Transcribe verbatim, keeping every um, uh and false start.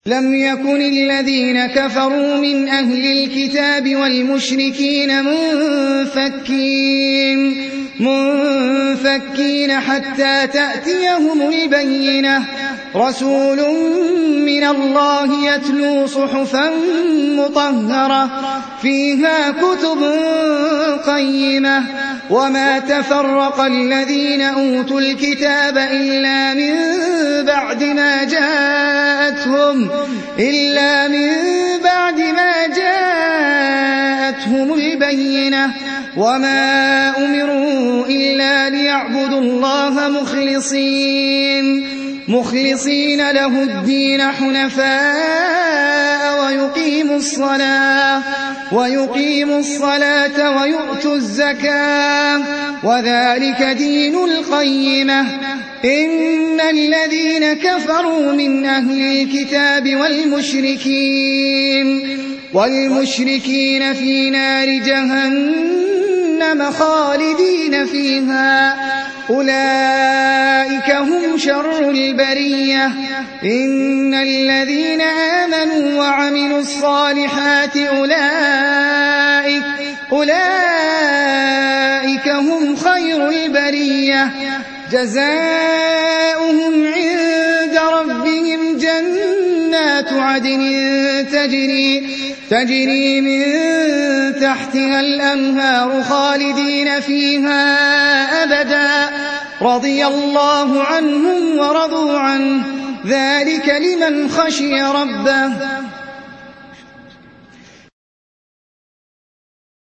لم يكن الذين كفروا من أهل الكتاب والمشركين منفكين منفكين حتى تأتيهم البينة رسول من الله يتلو صحفا مطهرة فيها كتب قيمة وما تفرق الذين أوتوا الكتاب إلا من بعد ما جاءتهم إلا من بعد ما جاءتهم البينة وما أمروا إلا ليعبدوا الله مخلصين مخلصين له الدين حنفاء ويقيموا الصلاة ويقيموا الصلاة ويؤتوا الزكاة وذلك دين القيمة إن الذين كفروا من أهل الكتاب والمشركين والمشركين في نار جهنم خالدين فيها أولئك هم شر البرية إن الذين آمنوا وعملوا الصالحات أولئك أولئك هم خير البرية جزاؤهم عند ربهم جنات عدن تجري تجري من تحتها الأنهار خالدين فيها أبدا رضي الله عنهم ورضوا عنه ذلك لمن خشي ربه